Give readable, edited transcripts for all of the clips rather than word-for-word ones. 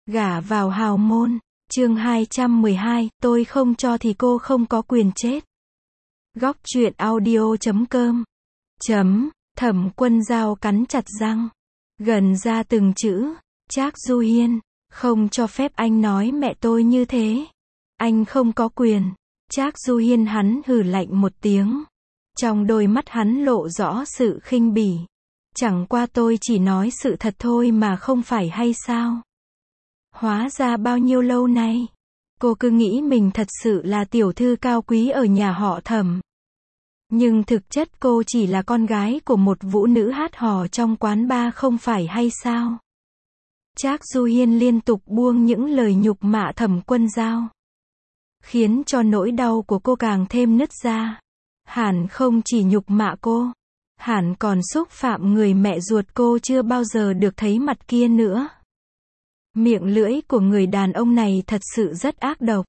Gả vào hào môn. Chương 212, tôi không cho thì cô không có quyền chết. Góc truyện audio.com. Thẩm Quân Dao cắn chặt răng, gần ra từng chữ. Trác Du Hiên, không cho phép anh nói mẹ tôi như thế. Anh không có quyền. Trác Du Hiên hắn hừ lạnh một tiếng. Trong đôi mắt hắn lộ rõ sự khinh bỉ. Chẳng qua tôi chỉ nói sự thật thôi mà không phải hay sao? Hóa ra bao nhiêu lâu nay, cô cứ nghĩ mình thật sự là tiểu thư cao quý ở nhà họ Thẩm. Nhưng thực chất cô chỉ là con gái của một vũ nữ hát hò trong quán bar không phải hay sao? Trác Du Hiên liên tục buông những lời nhục mạ Thẩm Quân Dao, khiến cho nỗi đau của cô càng thêm nứt ra. Hẳn không chỉ nhục mạ cô, hẳn còn xúc phạm người mẹ ruột cô chưa bao giờ được thấy mặt kia nữa. Miệng lưỡi của người đàn ông này thật sự rất ác độc.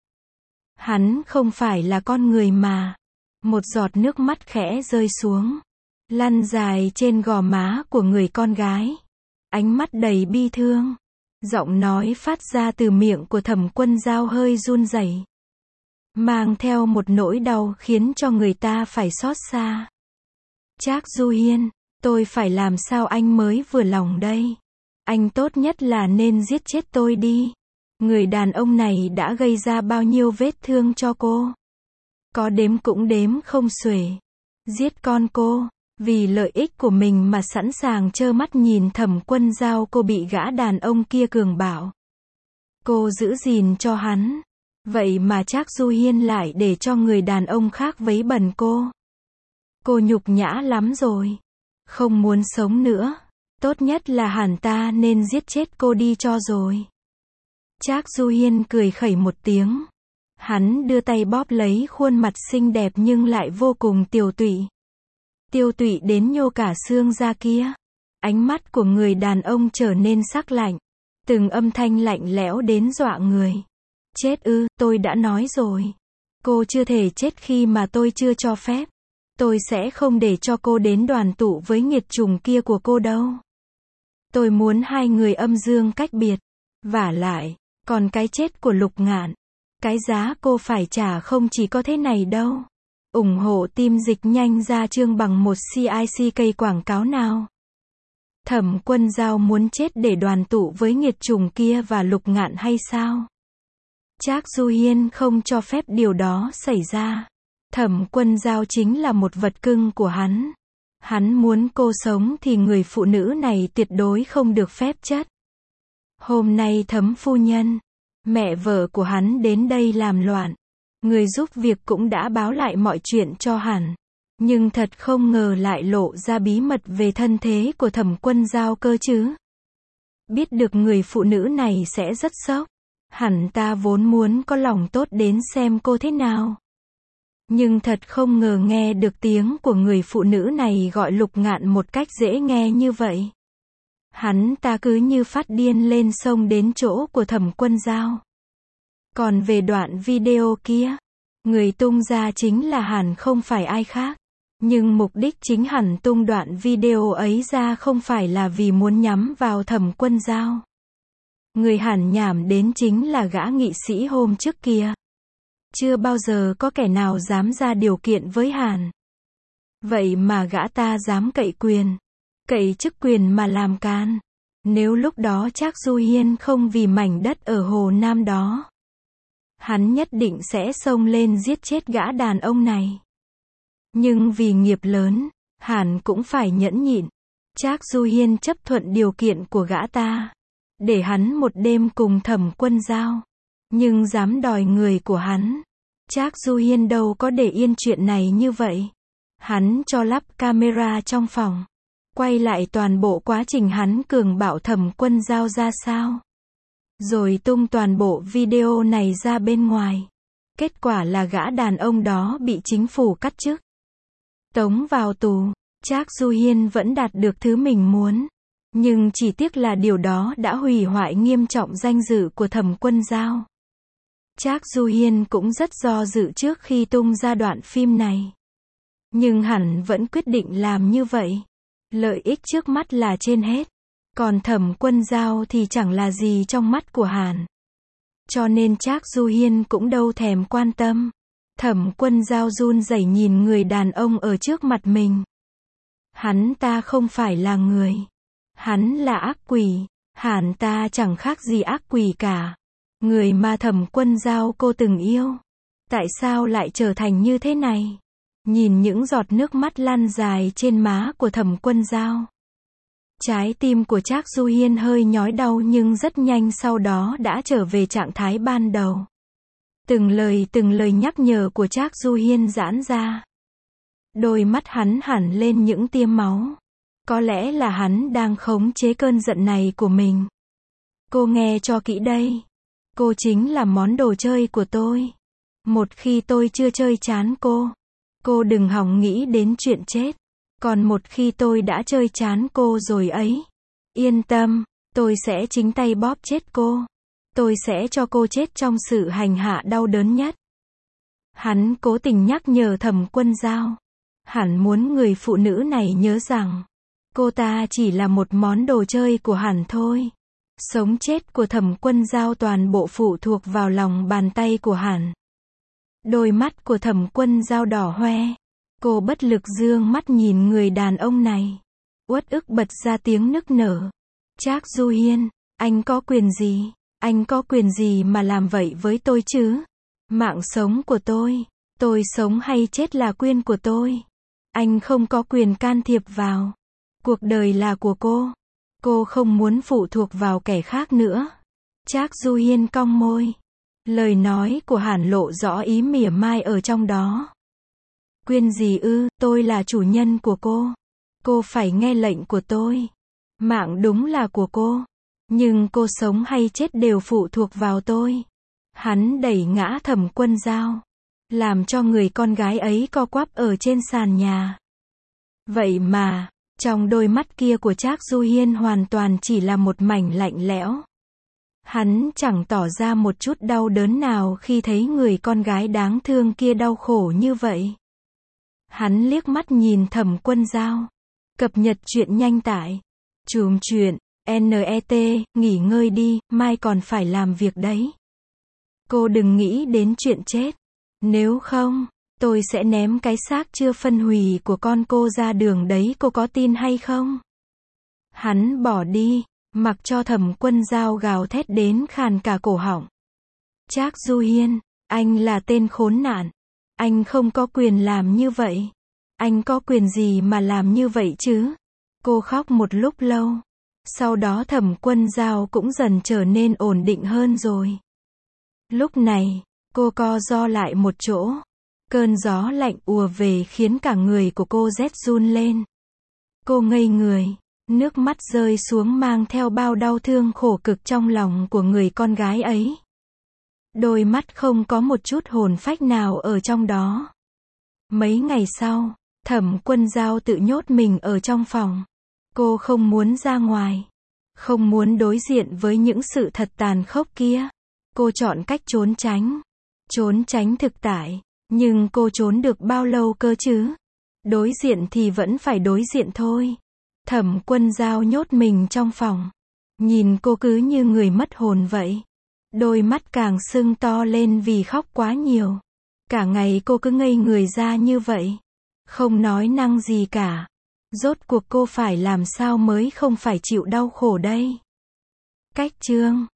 Hắn không phải là con người mà. Một giọt nước mắt khẽ rơi xuống, lăn dài trên gò má của người con gái. Ánh mắt đầy bi thương. Giọng nói phát ra từ miệng của Thẩm Quân Dao hơi run rẩy, mang theo một nỗi đau khiến cho người ta phải xót xa. Trác Du Hiên, tôi phải làm sao anh mới vừa lòng đây? Anh tốt nhất là nên giết chết tôi đi. Người đàn ông này đã gây ra bao nhiêu vết thương cho cô? Có đếm cũng đếm không xuể. Giết con cô, vì lợi ích của mình mà sẵn sàng trơ mắt nhìn Thẩm Quân Dao cô bị gã đàn ông kia cường bạo. Cô giữ gìn cho hắn. Vậy mà Trác Du Hiên lại để cho người đàn ông khác vấy bẩn cô. Cô nhục nhã lắm rồi. Không muốn sống nữa. Tốt nhất là hẳn ta nên giết chết cô đi cho rồi. Trác Du Hiên cười khẩy một tiếng. Hắn đưa tay bóp lấy khuôn mặt xinh đẹp nhưng lại vô cùng tiều tụy. Tiều tụy đến nhô cả xương ra kia. Ánh mắt của người đàn ông trở nên sắc lạnh. Từng âm thanh lạnh lẽo đến dọa người. Chết ư, tôi đã nói rồi. Cô chưa thể chết khi mà tôi chưa cho phép. Tôi sẽ không để cho cô đến đoàn tụ với nghiệt chủng kia của cô đâu. Tôi muốn hai người âm dương cách biệt. Vả lại, còn cái chết của Lục Ngạn, cái giá cô phải trả không chỉ có thế này đâu. Ủng hộ team Dịch Nhanh ra chương bằng một CICK quảng cáo nào. Thẩm Quân Dao muốn chết để đoàn tụ với nghiệt chủng kia và Lục Ngạn hay sao? Trác Du Hiên không cho phép điều đó xảy ra. Thẩm Quân Dao chính là một vật cưng của hắn. Hắn muốn cô sống thì người phụ nữ này tuyệt đối không được phép chất. Hôm nay Thẩm phu nhân, mẹ vợ của hắn đến đây làm loạn. Người giúp việc cũng đã báo lại mọi chuyện cho hắn. Nhưng thật không ngờ lại lộ ra bí mật về thân thế của Thẩm Quân Dao cơ chứ. Biết được người phụ nữ này sẽ rất sốc. Hẳn ta vốn muốn có lòng tốt đến xem cô thế nào. Nhưng thật không ngờ nghe được tiếng của người phụ nữ này gọi Lục Ngạn một cách dễ nghe như vậy. Hắn ta cứ như phát điên lên xông đến chỗ của Thẩm Quân Dao. Còn về đoạn video kia, người tung ra chính là hẳn không phải ai khác. Nhưng mục đích chính hẳn tung đoạn video ấy ra không phải là vì muốn nhắm vào Thẩm Quân Dao. Người hẳn nhảm đến chính là gã nghị sĩ hôm trước kia. Chưa bao giờ có kẻ nào dám ra điều kiện với hàn. Vậy mà gã ta dám cậy quyền, cậy chức quyền mà làm can. Nếu lúc đó Trác Du Hiên không vì mảnh đất ở Hồ Nam đó, hắn nhất định sẽ xông lên giết chết gã đàn ông này. Nhưng vì nghiệp lớn, hàn cũng phải nhẫn nhịn. Trác Du Hiên chấp thuận điều kiện của gã ta, để hắn một đêm cùng Thẩm Quân Dao. Nhưng dám đòi người của hắn. Trác Du Hiên đâu có để yên chuyện này như vậy. Hắn cho lắp camera trong phòng, quay lại toàn bộ quá trình hắn cường bạo Thẩm Quân Dao ra sao. Rồi tung toàn bộ video này ra bên ngoài. Kết quả là gã đàn ông đó bị chính phủ cắt chức, tống vào tù. Trác Du Hiên vẫn đạt được thứ mình muốn. Nhưng chỉ tiếc là điều đó đã hủy hoại nghiêm trọng danh dự của Thẩm Quân Dao. Trác Du Hiên cũng rất do dự trước khi tung ra đoạn phim này. Nhưng hắn vẫn quyết định làm như vậy. Lợi ích trước mắt là trên hết. Còn Thẩm Quân Dao thì chẳng là gì trong mắt của Hàn. Cho nên Trác Du Hiên cũng đâu thèm quan tâm. Thẩm Quân Dao run rẩy nhìn người đàn ông ở trước mặt mình. Hắn ta không phải là người. Hắn là ác quỷ. Hàn ta chẳng khác gì ác quỷ cả. Người mà Thẩm Quân Dao cô từng yêu. Tại sao lại trở thành như thế này? Nhìn những giọt nước mắt lan dài trên má của Thẩm Quân Dao. Trái tim của Trác Du Hiên hơi nhói đau nhưng rất nhanh sau đó đã trở về trạng thái ban đầu. Từng lời nhắc nhở của Trác Du Hiên giãn ra. Đôi mắt hắn hẳn lên những tia máu. Có lẽ là hắn đang khống chế cơn giận này của mình. Cô nghe cho kỹ đây. Cô chính là món đồ chơi của tôi. Một khi tôi chưa chơi chán cô đừng hòng nghĩ đến chuyện chết. Còn một khi tôi đã chơi chán cô rồi ấy, yên tâm, tôi sẽ chính tay bóp chết cô. Tôi sẽ cho cô chết trong sự hành hạ đau đớn nhất. Hắn cố tình nhắc nhở Thẩm Quân Dao. Hắn muốn người phụ nữ này nhớ rằng, cô ta chỉ là một món đồ chơi của hắn thôi. Sống chết của Thẩm Quân Dao toàn bộ phụ thuộc vào lòng bàn tay của hắn. Đôi mắt của Thẩm Quân Dao đỏ hoe. Cô bất lực dương mắt nhìn người đàn ông này. Uất ức bật ra tiếng nức nở. Trác Du Hiên, anh có quyền gì? Anh có quyền gì mà làm vậy với tôi chứ? Mạng sống của tôi sống hay chết là quyền của tôi. Anh không có quyền can thiệp vào. Cuộc đời là của cô không muốn phụ thuộc vào kẻ khác nữa. Trác Du Hiên cong môi. Lời nói của Hàn lộ rõ ý mỉa mai ở trong đó. Quyền gì ư? Tôi là chủ nhân của cô phải nghe lệnh của tôi. Mạng đúng là của nhưng cô sống hay chết đều phụ thuộc vào tôi. Hắn đẩy ngã Thẩm Quân Dao, làm cho người con gái ấy co quắp ở trên sàn nhà. Vậy mà, trong đôi mắt kia của Trác Du Hiên hoàn toàn chỉ là một mảnh lạnh lẽo. Hắn chẳng tỏ ra một chút đau đớn nào khi thấy người con gái đáng thương kia đau khổ như vậy. Hắn liếc mắt nhìn Thẩm Quân Dao. Cập nhật truyện nhanh tại Chùm Chuyện, NET, nghỉ ngơi đi, mai còn phải làm việc đấy. Cô đừng nghĩ đến chuyện chết. Nếu không, tôi sẽ ném cái xác chưa phân hủy của con cô ra đường đấy, cô có tin hay không? Hắn bỏ đi, mặc cho Thẩm Quân Dao gào thét đến khàn cả cổ họng. Trác Du Hiên, anh là tên khốn nạn. Anh không có quyền làm như vậy. Anh có quyền gì mà làm như vậy chứ? Cô khóc một lúc lâu. Sau đó Thẩm Quân Dao cũng dần trở nên ổn định hơn rồi. Lúc này, cô co ro lại một chỗ. Cơn gió lạnh ùa về khiến cả người của cô rét run lên. Cô ngây người, nước mắt rơi xuống mang theo bao đau thương khổ cực trong lòng của người con gái ấy. Đôi mắt không có một chút hồn phách nào ở trong đó. Mấy ngày sau, Thẩm Quân Dao tự nhốt mình ở trong phòng. Cô không muốn ra ngoài. Không muốn đối diện với những sự thật tàn khốc kia. Cô chọn cách trốn tránh. Trốn tránh thực tại. Nhưng cô trốn được bao lâu cơ chứ? Đối diện thì vẫn phải đối diện thôi. Thẩm Quân Dao nhốt mình trong phòng. Nhìn cô cứ như người mất hồn vậy. Đôi mắt càng sưng to lên vì khóc quá nhiều. Cả ngày cô cứ ngây người ra như vậy. Không nói năng gì cả. Rốt cuộc cô phải làm sao mới không phải chịu đau khổ đây? Cách chương